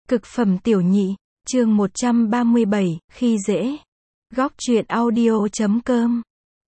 Cực phẩm tiểu nhị, chương 137, khi dễ. Góc truyện audio.com.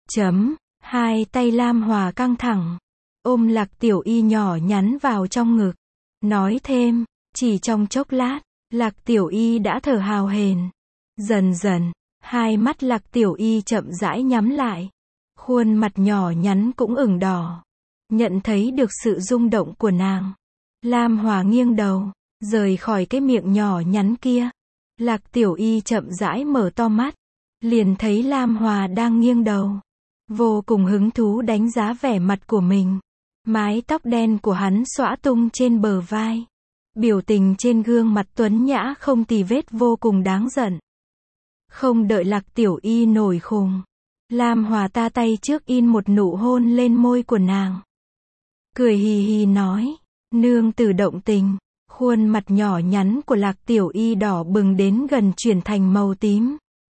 Hai tay Lam Hòa căng thẳng, ôm Lạc Tiểu Y nhỏ nhắn vào trong ngực. Nói thêm, chỉ trong chốc lát, Lạc Tiểu Y đã thở hào hển. Dần dần, hai mắt Lạc Tiểu Y chậm rãi nhắm lại. Khuôn mặt nhỏ nhắn cũng ửng đỏ. Nhận thấy được sự rung động của nàng, Lam Hòa nghiêng đầu, rời khỏi cái miệng nhỏ nhắn kia. Lạc Tiểu Y chậm rãi mở to mắt, liền thấy Lam Hòa đang nghiêng đầu, vô cùng hứng thú đánh giá vẻ mặt của mình. Mái tóc đen của hắn xõa tung trên bờ vai, biểu tình trên gương mặt tuấn nhã không tì vết, vô cùng đáng giận. Không đợi Lạc Tiểu Y nổi khùng, Lam Hòa ta tay trước in một nụ hôn lên môi của nàng. Cười hì hì nói, nương tử động tình. Khuôn mặt nhỏ nhắn của Lạc Tiểu Y đỏ bừng đến gần chuyển thành màu tím.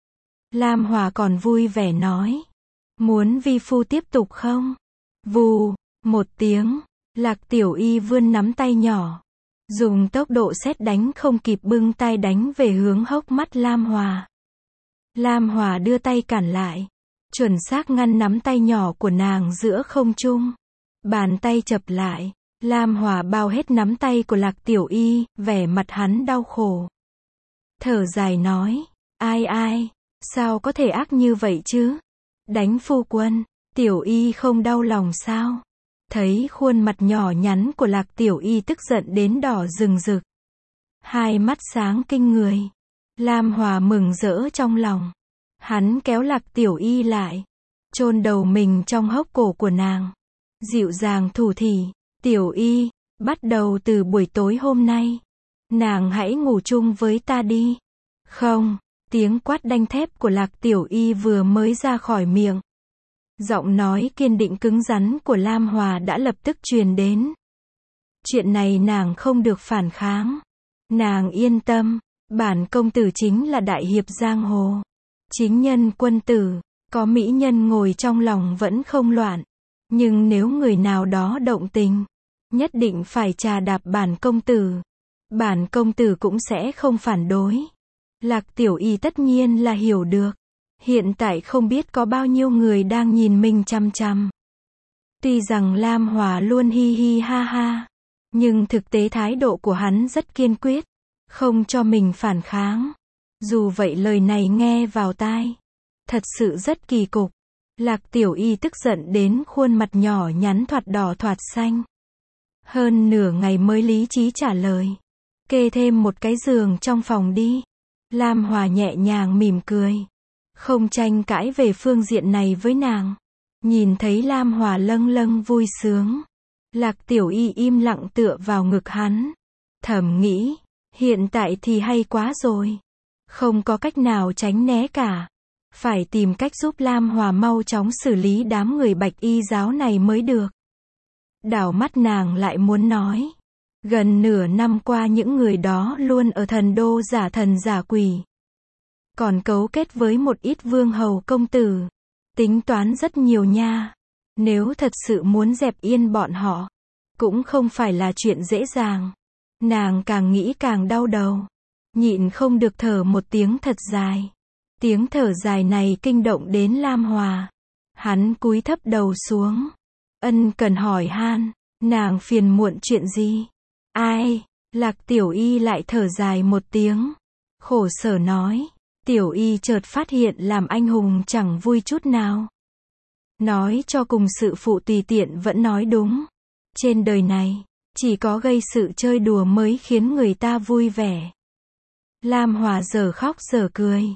Lam Hòa còn vui vẻ nói, muốn vi phu tiếp tục không? Vù, một tiếng, Lạc Tiểu Y vươn nắm tay nhỏ, dùng tốc độ sét đánh không kịp bưng tay đánh về hướng hốc mắt Lam Hòa. Lam Hòa đưa tay cản lại, chuẩn xác ngăn nắm tay nhỏ của nàng giữa không trung. Bàn tay chập lại, Lam Hòa bao hết nắm tay của Lạc Tiểu Y, vẻ mặt hắn đau khổ. Thở dài nói, ai, sao có thể ác như vậy chứ? Đánh phu quân, Tiểu Y không đau lòng sao? Thấy khuôn mặt nhỏ nhắn của Lạc Tiểu Y tức giận đến đỏ rừng rực, hai mắt sáng kinh người. Lam Hòa mừng rỡ trong lòng. Hắn kéo Lạc Tiểu Y lại, chôn đầu mình trong hốc cổ của nàng, dịu dàng thủ thỉ. Tiểu Y, bắt đầu từ buổi tối hôm nay, nàng hãy ngủ chung với ta đi. Không, tiếng quát đanh thép của Lạc Tiểu Y vừa mới ra khỏi miệng, giọng nói kiên định cứng rắn của Lam Hòa đã lập tức truyền đến. Chuyện này nàng không được phản kháng. Nàng yên tâm, bản công tử chính là đại hiệp giang hồ, chính nhân quân tử, có mỹ nhân ngồi trong lòng vẫn không loạn. Nhưng nếu người nào đó động tình, nhất định phải trà đạp bản công tử. Bản công tử cũng sẽ không phản đối. Lạc Tiểu Y tất nhiên là hiểu được. Hiện tại không biết có bao nhiêu người đang nhìn mình chăm chăm. Tuy rằng Lam Hòa luôn hi hi ha ha, nhưng thực tế thái độ của hắn rất kiên quyết, không cho mình phản kháng. Dù vậy lời này nghe vào tai, thật sự rất kỳ cục. Lạc Tiểu Y tức giận đến khuôn mặt nhỏ nhắn thoạt đỏ thoạt xanh. Hơn nửa ngày mới lý trí trả lời, kê thêm một cái giường trong phòng đi. Lam Hòa nhẹ nhàng mỉm cười, không tranh cãi về phương diện này với nàng. Nhìn thấy Lam Hòa lâng lâng vui sướng, Lạc Tiểu Y im lặng tựa vào ngực hắn, thầm nghĩ, hiện tại thì hay quá rồi, không có cách nào tránh né cả. Phải tìm cách giúp Lam Hòa mau chóng xử lý đám người Bạch Y giáo này mới được. Đảo mắt nàng lại muốn nói, gần nửa năm qua những người đó luôn ở thần đô giả thần giả quỷ, còn cấu kết với một ít vương hầu công tử, tính toán rất nhiều nha. Nếu thật sự muốn dẹp yên bọn họ, cũng không phải là chuyện dễ dàng. Nàng càng nghĩ càng đau đầu, nhịn không được thở một tiếng thật dài. Tiếng thở dài này kinh động đến Lam Hòa. Hắn cúi thấp đầu xuống, ân cần hỏi han, nàng phiền muộn chuyện gì? Ai? Lạc Tiểu Y lại thở dài một tiếng, khổ sở nói, Tiểu Y chợt phát hiện làm anh hùng chẳng vui chút nào. Nói cho cùng sự phụ tùy tiện vẫn nói đúng. Trên đời này, chỉ có gây sự chơi đùa mới khiến người ta vui vẻ. Lam Hòa giờ khóc giờ cười.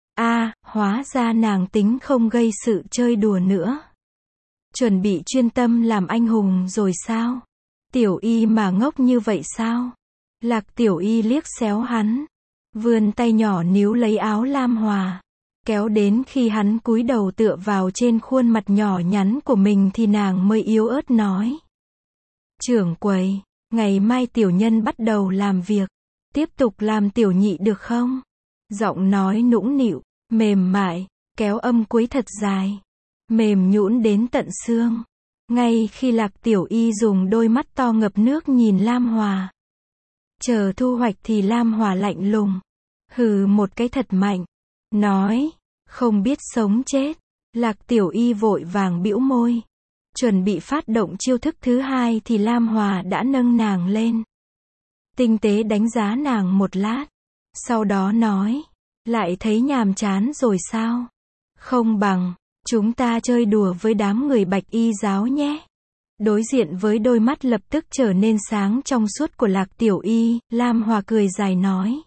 Hóa ra nàng tính không gây sự chơi đùa nữa. Chuẩn bị chuyên tâm làm anh hùng rồi sao? Tiểu Y mà ngốc như vậy sao? Lạc Tiểu Y liếc xéo hắn, vươn tay nhỏ níu lấy áo Lam Hòa, kéo đến khi hắn cúi đầu tựa vào trên khuôn mặt nhỏ nhắn của mình thì nàng mới yếu ớt nói. Trưởng quầy, ngày mai tiểu nhân bắt đầu làm việc, tiếp tục làm tiểu nhị được không? Giọng nói nũng nịu, mềm mại, kéo âm cuối thật dài, mềm nhũn đến tận xương. Ngay khi Lạc Tiểu Y dùng đôi mắt to ngập nước nhìn Lam Hòa, Chờ thu hoạch thì Lam Hòa lạnh lùng. Hừ một cái thật mạnh. Nói. Không biết sống chết. Lạc Tiểu Y vội vàng bĩu môi. Chuẩn bị phát động chiêu thức thứ hai thì Lam Hòa đã nâng nàng lên. Tinh tế đánh giá nàng một lát. Sau đó nói. Lại thấy nhàm chán rồi sao? Không bằng, chúng ta chơi đùa với đám người Bạch Y giáo nhé. Đối diện với đôi mắt lập tức trở nên sáng trong suốt của Lạc Tiểu Y, Lam Hòa cười dài nói.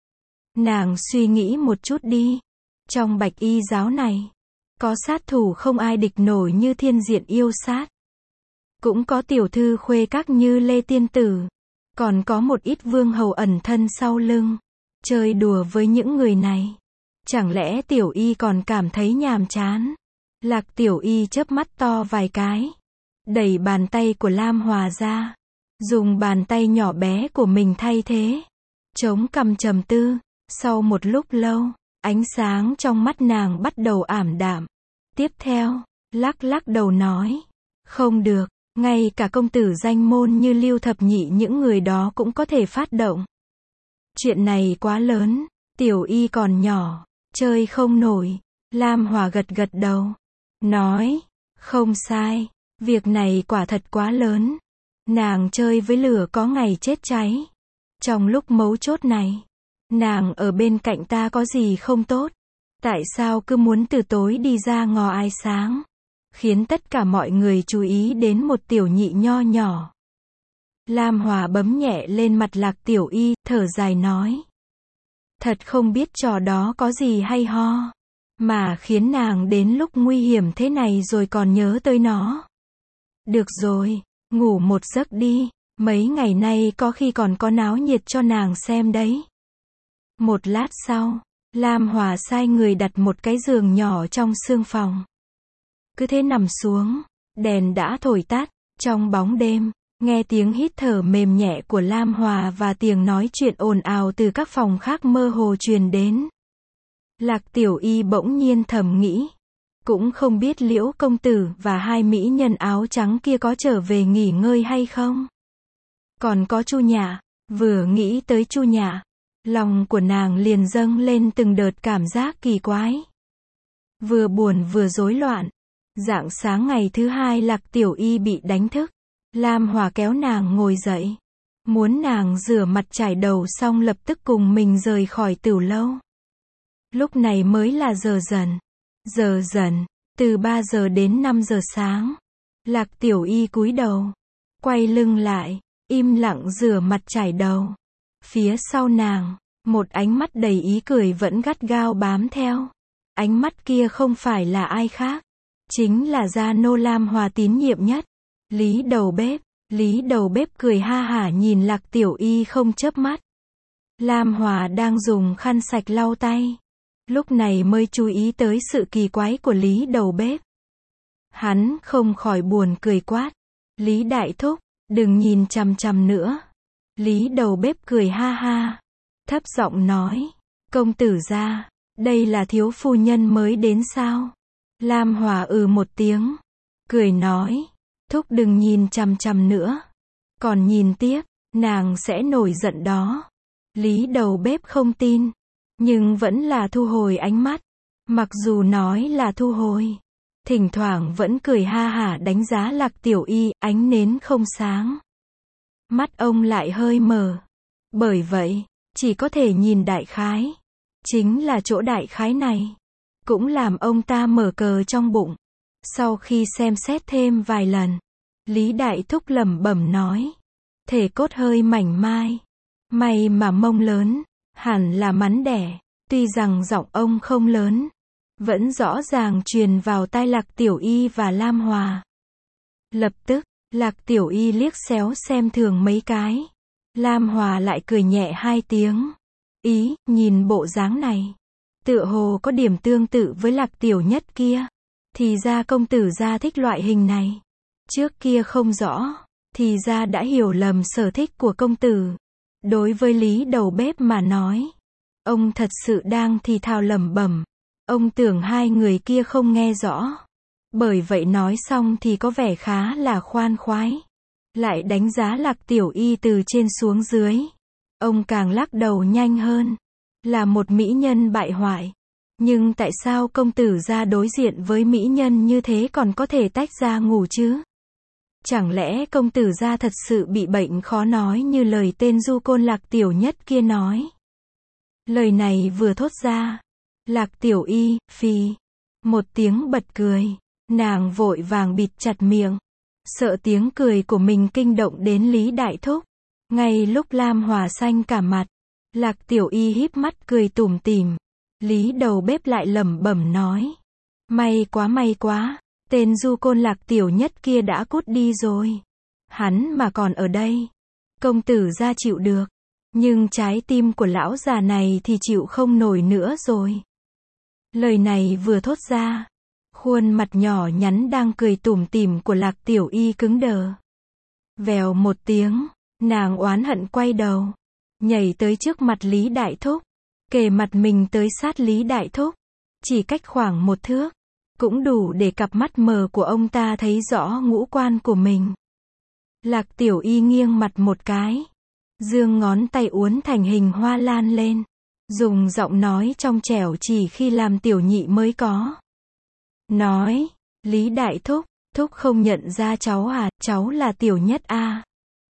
Nàng suy nghĩ một chút đi. Trong Bạch Y giáo này, có sát thủ không ai địch nổi như Thiên Diện yêu sát. Cũng có tiểu thư khuê các như Lê Tiên Tử. Còn có một ít vương hầu ẩn thân sau lưng. Chơi đùa với những người này. Chẳng lẽ Tiểu Y còn cảm thấy nhàm chán? Lạc Tiểu Y chớp mắt to vài cái. Đẩy bàn tay của Lam Hòa ra. Dùng bàn tay nhỏ bé của mình thay thế. Chống cằm trầm tư. Sau một lúc lâu, ánh sáng trong mắt nàng bắt đầu ảm đạm. Tiếp theo, lắc lắc đầu nói. Không được, ngay cả công tử danh môn như Lưu Thập Nhị những người đó cũng có thể phát động. Chuyện này quá lớn, Tiểu Y còn nhỏ, chơi không nổi. Lam Hòa gật gật đầu. Nói, không sai, việc này quả thật quá lớn. Nàng chơi với lửa có ngày chết cháy. Trong lúc mấu chốt này, nàng ở bên cạnh ta có gì không tốt? Tại sao cứ muốn từ tối đi ra ngò ai sáng? Khiến tất cả mọi người chú ý đến một tiểu nhị nho nhỏ. Lam Hòa bấm nhẹ lên mặt Lạc Tiểu Y, thở dài nói. Thật không biết trò đó có gì hay ho. Mà khiến nàng đến lúc nguy hiểm thế này rồi còn nhớ tới nó. Được rồi, ngủ một giấc đi. Mấy ngày nay có khi còn có náo nhiệt cho nàng xem đấy. Một lát sau, Lam Hòa sai người đặt một cái giường nhỏ trong sương phòng. Cứ thế nằm xuống, đèn đã thổi tắt, trong bóng đêm, nghe tiếng hít thở mềm nhẹ của Lam Hòa và tiếng nói chuyện ồn ào từ các phòng khác mơ hồ truyền đến. Lạc Tiểu Y bỗng nhiên thầm nghĩ. Cũng không biết Liễu công tử và hai mỹ nhân áo trắng kia có trở về nghỉ ngơi hay không. Còn có Chu Nhạ, vừa nghĩ tới Chu Nhạ, lòng của nàng liền dâng lên từng đợt cảm giác kỳ quái. Vừa buồn vừa rối loạn. Rạng sáng ngày thứ hai Lạc Tiểu Y bị đánh thức. Lam Hòa kéo nàng ngồi dậy. Muốn nàng rửa mặt chải đầu xong lập tức cùng mình rời khỏi tửu lâu. Lúc này mới là giờ dần. Giờ dần, từ 3 giờ đến 5 giờ sáng. Lạc Tiểu Y cúi đầu. Quay lưng lại, im lặng rửa mặt chải đầu. Phía sau nàng, một ánh mắt đầy ý cười vẫn gắt gao bám theo. Ánh mắt kia không phải là ai khác. Chính là gia nô Lam Hòa tín nhiệm nhất. Lý đầu bếp. Lý đầu bếp cười ha hả nhìn Lạc Tiểu Y không chớp mắt. Lam Hòa đang dùng khăn sạch lau tay. Lúc này mới chú ý tới sự kỳ quái của Lý đầu bếp. Hắn không khỏi buồn cười quát. Lý đại thúc, đừng nhìn chằm chằm nữa. Lý đầu bếp cười ha ha. Thấp giọng nói. Công tử gia, đây là thiếu phu nhân mới đến sao? Lam Hòa một tiếng. Cười nói. Thúc đừng nhìn chằm chằm nữa. Còn nhìn tiếp, nàng sẽ nổi giận đó. Lý đầu bếp không tin. Nhưng vẫn là thu hồi ánh mắt. Mặc dù nói là thu hồi. Thỉnh thoảng vẫn cười ha hả đánh giá Lạc Tiểu Y, ánh nến không sáng. Mắt ông lại hơi mờ. Bởi vậy, chỉ có thể nhìn đại khái. Chính là chỗ đại khái này. Cũng làm ông ta mở cờ trong bụng. Sau khi xem xét thêm vài lần, Lý đại thúc lẩm bẩm nói. Thể cốt hơi mảnh mai. May mà mông lớn. Hẳn là mắn đẻ. Tuy rằng giọng ông không lớn, vẫn rõ ràng truyền vào tai Lạc Tiểu Y và Lam Hòa. Lập tức, Lạc Tiểu Y liếc xéo xem thường mấy cái. Lam Hòa lại cười nhẹ hai tiếng. Ý, nhìn bộ dáng này. Tựa hồ có điểm tương tự với Lạc Tiểu Nhất kia. Thì ra công tử gia thích loại hình này. Trước kia không rõ. Thì ra đã hiểu lầm sở thích của công tử. Đối với Lý đầu bếp mà nói. Ông thật sự đang thì thào lẩm bẩm. Ông tưởng hai người kia không nghe rõ. Bởi vậy nói xong thì có vẻ khá là khoan khoái. Lại đánh giá Lạc Tiểu Y từ trên xuống dưới. Ông càng lắc đầu nhanh hơn. Là một mỹ nhân bại hoại. Nhưng tại sao công tử gia đối diện với mỹ nhân như thế còn có thể tách ra ngủ chứ? Chẳng lẽ công tử gia thật sự bị bệnh khó nói như lời tên du côn Lạc Tiểu Nhất kia nói? Lời này vừa thốt ra, Lạc Tiểu Y, phì, một tiếng bật cười. Nàng vội vàng bịt chặt miệng, sợ tiếng cười của mình kinh động đến Lý Đại Thúc. Ngay lúc Lam Hòa xanh cả mặt, Lạc Tiểu Y híp mắt cười tủm tỉm. Lý đầu bếp lại lẩm bẩm nói. May quá, tên du côn Lạc Tiểu Nhất kia đã cút đi rồi. Hắn mà còn ở đây, công tử gia chịu được. Nhưng trái tim của lão già này thì chịu không nổi nữa rồi. Lời này vừa thốt ra, khuôn mặt nhỏ nhắn đang cười tủm tỉm của Lạc Tiểu Y cứng đờ. Vèo một tiếng, nàng oán hận quay đầu, nhảy tới trước mặt Lý Đại Thúc, kề mặt mình tới sát Lý Đại Thúc, chỉ cách khoảng 1 thước, cũng đủ để cặp mắt mờ của ông ta thấy rõ ngũ quan của mình. Lạc Tiểu Y nghiêng mặt một cái, giương ngón tay uốn thành hình hoa lan lên, dùng giọng nói trong trẻo chỉ khi làm tiểu nhị mới có. Nói, Lý Đại Thúc, Thúc không nhận ra cháu à, cháu là Tiểu Nhất à.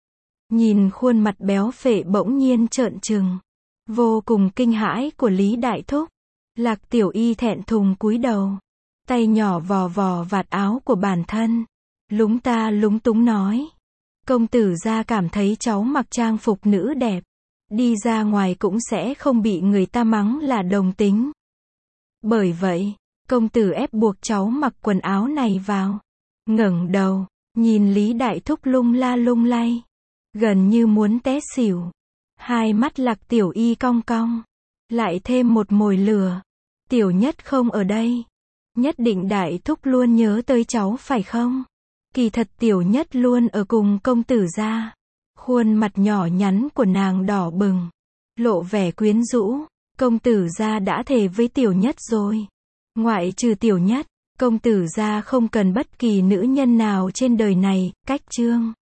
Nhìn khuôn mặt béo phệ bỗng nhiên trợn trừng, vô cùng kinh hãi của Lý Đại Thúc, Lạc Tiểu Y thẹn thùng cúi đầu, tay nhỏ vò vò vạt áo của bản thân, lúng ta lúng túng nói. Công tử gia cảm thấy cháu mặc trang phục nữ đẹp, đi ra ngoài cũng sẽ không bị người ta mắng là đồng tính. Bởi vậy, công tử ép buộc cháu mặc quần áo này vào. Ngẩng đầu, nhìn Lý Đại Thúc lung la lung lay, gần như muốn té xỉu. Hai mắt Lạc Tiểu Y cong cong, lại thêm một mồi lửa. Tiểu Nhất không ở đây, nhất định Đại Thúc luôn nhớ tới cháu phải không? Kỳ thật Tiểu Nhất luôn ở cùng công tử gia. Khuôn mặt nhỏ nhắn của nàng đỏ bừng, lộ vẻ quyến rũ. Công tử gia đã thề với Tiểu Nhất rồi. Ngoại trừ Tiểu Nhất, công tử gia không cần bất kỳ nữ nhân nào trên đời này. Cách chương